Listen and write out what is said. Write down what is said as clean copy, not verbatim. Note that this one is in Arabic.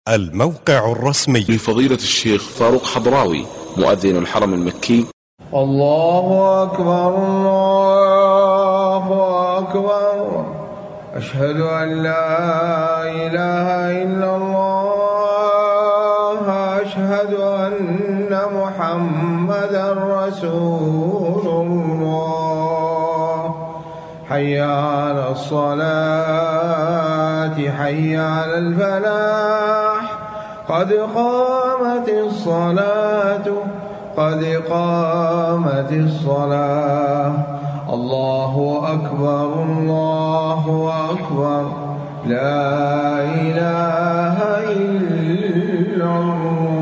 الموقع الرسمي لفضيلة الشيخ فاروق حضراوي مؤذن الحرم المكي. الله أكبر الله أكبر، أشهد أن لا إله إلا الله، أشهد أن محمدا رسول الله. حي على الصلاة حي على الفلاح، قد قامت الصلاة قد قامت الصلاة. الله أكبر الله أكبر، لا إله إلا الله.